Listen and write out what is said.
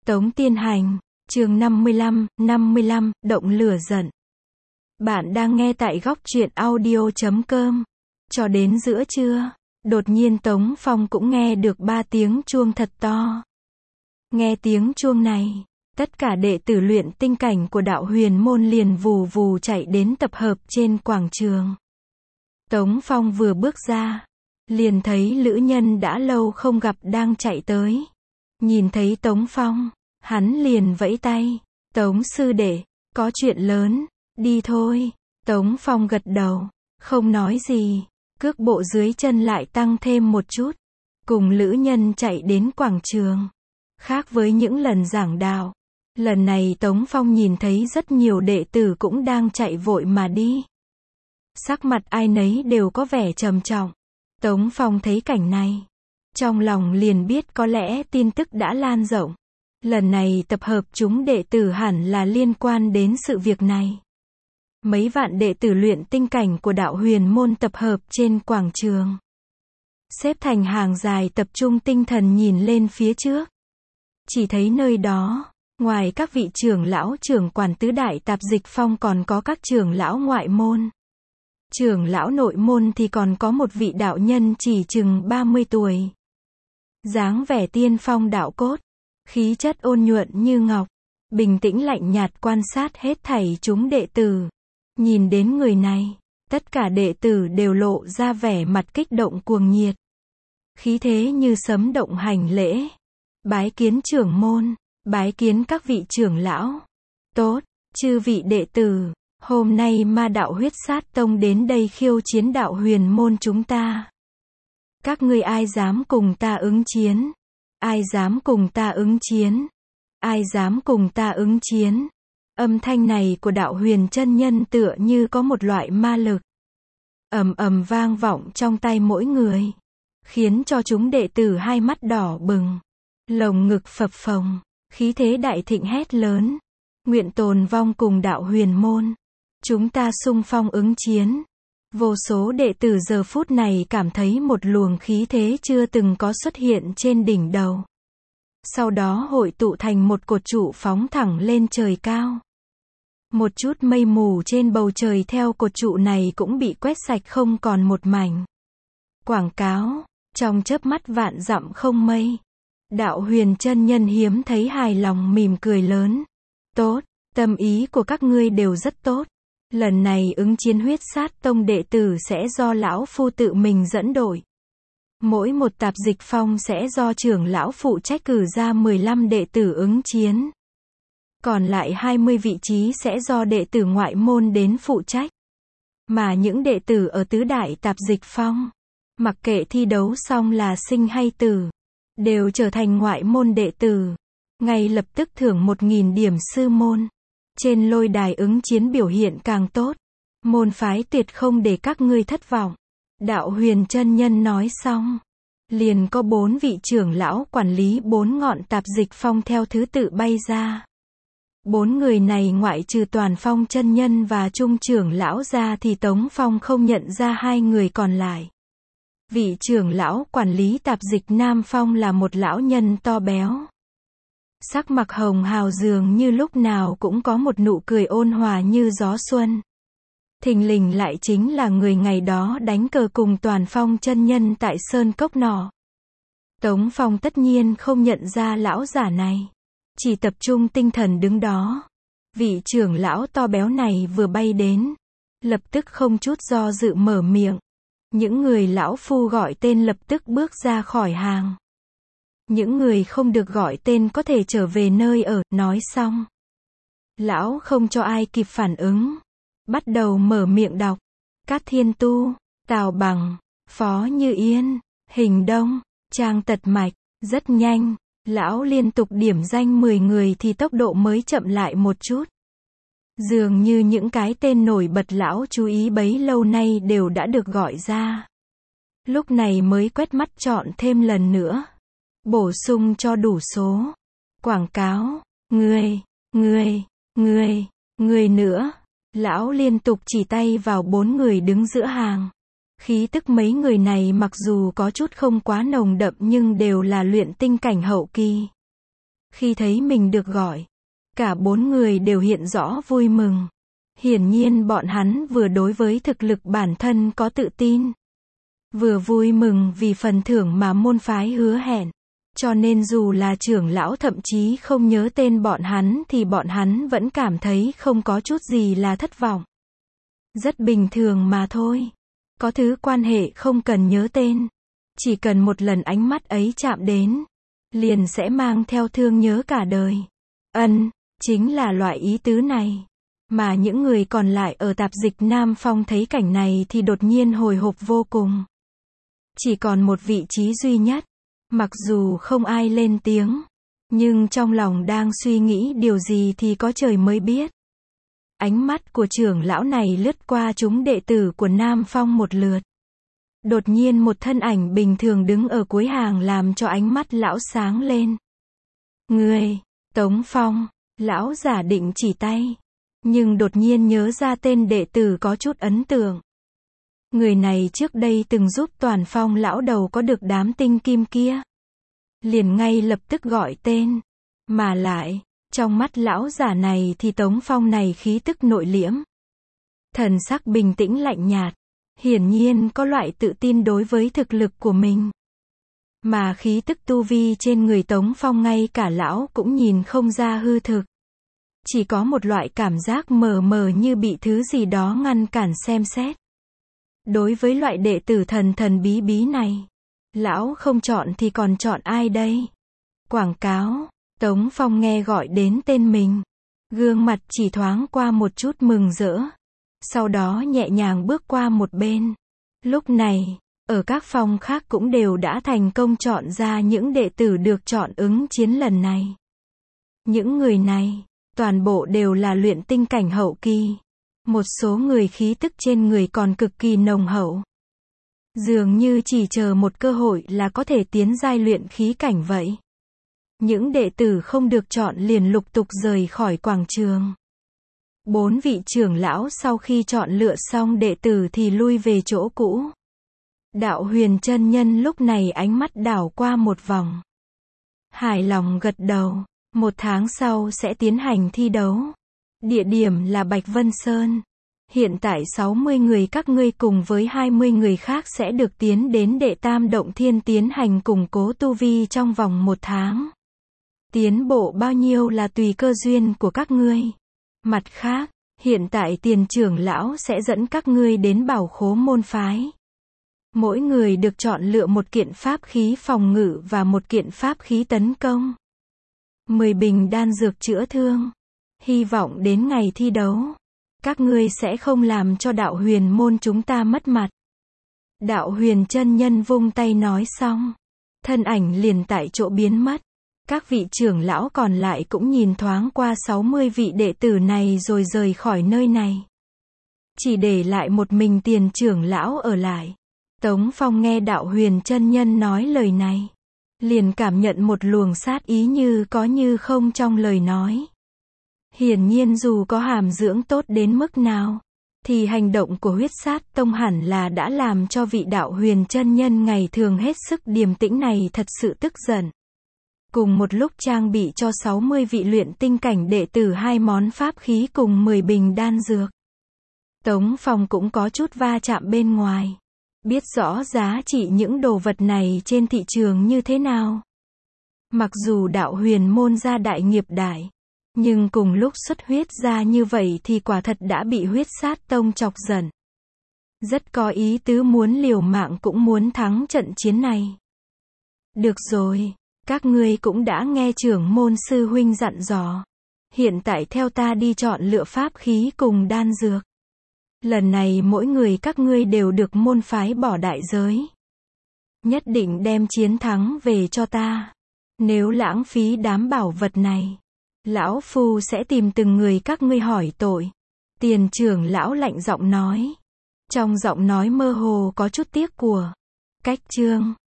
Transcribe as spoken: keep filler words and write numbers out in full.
Tống Tiên Hành, chương năm mươi lăm, năm mươi lăm, động lửa giận. Bạn đang nghe tại góc truyện audio chấm com. Cho đến giữa trưa, đột nhiên Tống Phong cũng nghe được ba tiếng chuông thật to. Nghe tiếng chuông này, tất cả đệ tử luyện tinh cảnh của đạo huyền môn liền vù vù chạy đến tập hợp trên quảng trường. Tống Phong vừa bước ra, liền thấy lữ nhân đã lâu không gặp đang chạy tới. Nhìn thấy Tống Phong, hắn liền vẫy tay, Tống sư đệ, có chuyện lớn, đi thôi. Tống Phong gật đầu, không nói gì, cước bộ dưới chân lại tăng thêm một chút, cùng lữ nhân chạy đến quảng trường. Khác với những lần giảng đạo, lần này Tống Phong nhìn thấy rất nhiều đệ tử cũng đang chạy vội mà đi. Sắc mặt ai nấy đều có vẻ trầm trọng. Tống Phong thấy cảnh này, trong lòng liền biết có lẽ tin tức đã lan rộng. Lần này tập hợp chúng đệ tử hẳn là liên quan đến sự việc này. Mấy vạn đệ tử luyện tinh cảnh của đạo huyền môn tập hợp trên quảng trường. Xếp thành hàng dài tập trung tinh thần nhìn lên phía trước. Chỉ thấy nơi đó, ngoài các vị trưởng lão trưởng quản tứ đại tạp dịch phong còn có các trưởng lão ngoại môn. Trưởng lão nội môn thì còn có một vị đạo nhân chỉ chừng ba mươi tuổi. Dáng vẻ tiên phong đạo cốt, khí chất ôn nhuận như ngọc, bình tĩnh lạnh nhạt quan sát hết thảy chúng đệ tử. Nhìn đến người này, tất cả đệ tử đều lộ ra vẻ mặt kích động cuồng nhiệt. Khí thế như sấm động hành lễ. Bái kiến trưởng môn, bái kiến các vị trưởng lão. Tốt, chư vị đệ tử, hôm nay ma đạo huyết sát tông đến đây khiêu chiến đạo huyền môn chúng ta. Các ngươi ai dám cùng ta ứng chiến? Ai dám cùng ta ứng chiến? Ai dám cùng ta ứng chiến? Âm thanh này của đạo huyền chân nhân tựa như có một loại ma lực. Ầm ầm vang vọng trong tay mỗi người. Khiến cho chúng đệ tử hai mắt đỏ bừng. Lồng ngực phập phồng. Khí thế đại thịnh hét lớn. Nguyện tồn vong cùng đạo huyền môn. Chúng ta xung phong ứng chiến. Vô số đệ tử giờ phút này cảm thấy một luồng khí thế chưa từng có xuất hiện trên đỉnh đầu. Sau đó hội tụ thành một cột trụ phóng thẳng lên trời cao. Một chút mây mù trên bầu trời theo cột trụ này cũng bị quét sạch không còn một mảnh. Quảng cáo, trong chớp mắt vạn dặm không mây. Đạo huyền chân nhân hiếm thấy hài lòng mỉm cười lớn. Tốt, tâm ý của các ngươi đều rất tốt. Lần này ứng chiến huyết sát tông đệ tử sẽ do lão phu tự mình dẫn đội. Mỗi một tạp dịch phong sẽ do trưởng lão phụ trách cử ra mười lăm đệ tử ứng chiến. Còn lại hai mươi vị trí sẽ do đệ tử ngoại môn đến phụ trách. Mà những đệ tử ở tứ đại tạp dịch phong, mặc kệ thi đấu xong là sinh hay tử, đều trở thành ngoại môn đệ tử. Ngay lập tức thưởng một nghìn điểm sư môn. Trên lôi đài ứng chiến biểu hiện càng tốt, môn phái tuyệt không để các ngươi thất vọng. Đạo huyền chân nhân nói xong, liền có bốn vị trưởng lão quản lý bốn ngọn tạp dịch phong theo thứ tự bay ra. Bốn người này ngoại trừ Toàn Phong chân nhân và Trung trưởng lão ra thì Tống Phong không nhận ra hai người còn lại. Vị trưởng lão quản lý tạp dịch Nam Phong là một lão nhân to béo. Sắc mặt hồng hào dường như lúc nào cũng có một nụ cười ôn hòa như gió xuân. Thình lình lại chính là người ngày đó đánh cờ cùng Toàn Phong chân nhân tại Sơn Cốc nọ. Tống Phong tất nhiên không nhận ra lão giả này. Chỉ tập trung tinh thần đứng đó. Vị trưởng lão to béo này vừa bay đến. Lập tức không chút do dự mở miệng. Những người lão phu gọi tên lập tức bước ra khỏi hàng. Những người không được gọi tên có thể trở về nơi ở, nói xong. Lão không cho ai kịp phản ứng. Bắt đầu mở miệng đọc. Cát Thiên Tu, Tào Bằng, Phó Như Yên, Hình Đông, Trang Tật Mạch. Rất nhanh, lão liên tục điểm danh mười người thì tốc độ mới chậm lại một chút. Dường như những cái tên nổi bật lão chú ý bấy lâu nay đều đã được gọi ra. Lúc này mới quét mắt chọn thêm lần nữa. Bổ sung cho đủ số. Quảng cáo, người, người, người, người nữa. Lão liên tục chỉ tay vào bốn người đứng giữa hàng. Khí tức mấy người này mặc dù có chút không quá nồng đậm nhưng đều là luyện tinh cảnh hậu kỳ. Khi thấy mình được gọi, cả bốn người đều hiện rõ vui mừng. Hiển nhiên bọn hắn vừa đối với thực lực bản thân có tự tin, vừa vui mừng vì phần thưởng mà môn phái hứa hẹn. Cho nên dù là trưởng lão thậm chí không nhớ tên bọn hắn thì bọn hắn vẫn cảm thấy không có chút gì là thất vọng. Rất bình thường mà thôi. Có thứ quan hệ không cần nhớ tên. Chỉ cần một lần ánh mắt ấy chạm đến, liền sẽ mang theo thương nhớ cả đời. Ân, chính là loại ý tứ này. Mà những người còn lại ở tạp dịch Nam Phong thấy cảnh này thì đột nhiên hồi hộp vô cùng. Chỉ còn một vị trí duy nhất. Mặc dù không ai lên tiếng, nhưng trong lòng đang suy nghĩ điều gì thì có trời mới biết. Ánh mắt của trưởng lão này lướt qua chúng đệ tử của Nam Phong một lượt. Đột nhiên một thân ảnh bình thường đứng ở cuối hàng làm cho ánh mắt lão sáng lên. Người, Tống Phong, lão giả định chỉ tay. Nhưng đột nhiên nhớ ra tên đệ tử có chút ấn tượng. Người này trước đây từng giúp Toàn Phong lão đầu có được đám tinh kim kia. Liền ngay lập tức gọi tên. Mà lại, trong mắt lão giả này thì Tống Phong này khí tức nội liễm. Thần sắc bình tĩnh lạnh nhạt. Hiển nhiên có loại tự tin đối với thực lực của mình. Mà khí tức tu vi trên người Tống Phong ngay cả lão cũng nhìn không ra hư thực. Chỉ có một loại cảm giác mờ mờ như bị thứ gì đó ngăn cản xem xét. Đối với loại đệ tử thần thần bí bí này, lão không chọn thì còn chọn ai đây? Quảng cáo, Tống Phong nghe gọi đến tên mình. Gương mặt chỉ thoáng qua một chút mừng rỡ. Sau đó nhẹ nhàng bước qua một bên. Lúc này, ở các phòng khác cũng đều đã thành công chọn ra những đệ tử được chọn ứng chiến lần này. Những người này, toàn bộ đều là luyện tinh cảnh hậu kỳ. Một số người khí tức trên người còn cực kỳ nồng hậu. Dường như chỉ chờ một cơ hội là có thể tiến giai luyện khí cảnh vậy. Những đệ tử không được chọn liền lục tục rời khỏi quảng trường. Bốn vị trưởng lão sau khi chọn lựa xong đệ tử thì lui về chỗ cũ. Đạo Huyền chân nhân lúc này ánh mắt đảo qua một vòng. Hài lòng gật đầu. Một tháng sau sẽ tiến hành thi đấu. Địa điểm là Bạch Vân Sơn. Hiện tại sáu mươi người các ngươi cùng với hai mươi người khác sẽ được tiến đến Đệ Tam Động Thiên tiến hành củng cố tu vi trong vòng một tháng. Tiến bộ bao nhiêu là tùy cơ duyên của các ngươi. Mặt khác, hiện tại tiền trưởng lão sẽ dẫn các ngươi đến bảo khố môn phái. Mỗi người được chọn lựa một kiện pháp khí phòng ngự và một kiện pháp khí tấn công. mười bình đan dược chữa thương. Hy vọng đến ngày thi đấu, các ngươi sẽ không làm cho đạo huyền môn chúng ta mất mặt. Đạo Huyền chân nhân vung tay nói xong. Thân ảnh liền tại chỗ biến mất. Các vị trưởng lão còn lại cũng nhìn thoáng qua sáu mươi vị đệ tử này rồi rời khỏi nơi này. Chỉ để lại một mình tiền trưởng lão ở lại. Tống Phong nghe đạo Huyền chân nhân nói lời này. Liền cảm nhận một luồng sát ý như có như không trong lời nói. Hiển nhiên dù có hàm dưỡng tốt đến mức nào, thì hành động của huyết sát tông hẳn là đã làm cho vị đạo Huyền chân nhân ngày thường hết sức điềm tĩnh này thật sự tức giận. Cùng một lúc trang bị cho sáu mươi vị luyện tinh cảnh đệ tử hai món pháp khí cùng mười bình đan dược. Tống Phong cũng có chút va chạm bên ngoài. Biết rõ giá trị những đồ vật này trên thị trường như thế nào. Mặc dù đạo huyền môn gia đại nghiệp đại, nhưng cùng lúc xuất huyết ra như vậy thì quả thật đã bị huyết sát tông chọc giận. Rất có ý tứ muốn liều mạng cũng muốn thắng trận chiến này. Được rồi, các ngươi cũng đã nghe trưởng môn sư huynh dặn dò. Hiện tại theo ta đi chọn lựa pháp khí cùng đan dược. Lần này mỗi người các ngươi đều được môn phái bỏ đại giới. Nhất định đem chiến thắng về cho ta. Nếu lãng phí đám bảo vật này, lão phu sẽ tìm từng người các ngươi hỏi tội. Tiền trưởng lão lạnh giọng nói. Trong giọng nói mơ hồ có chút tiếc của. Cách chương.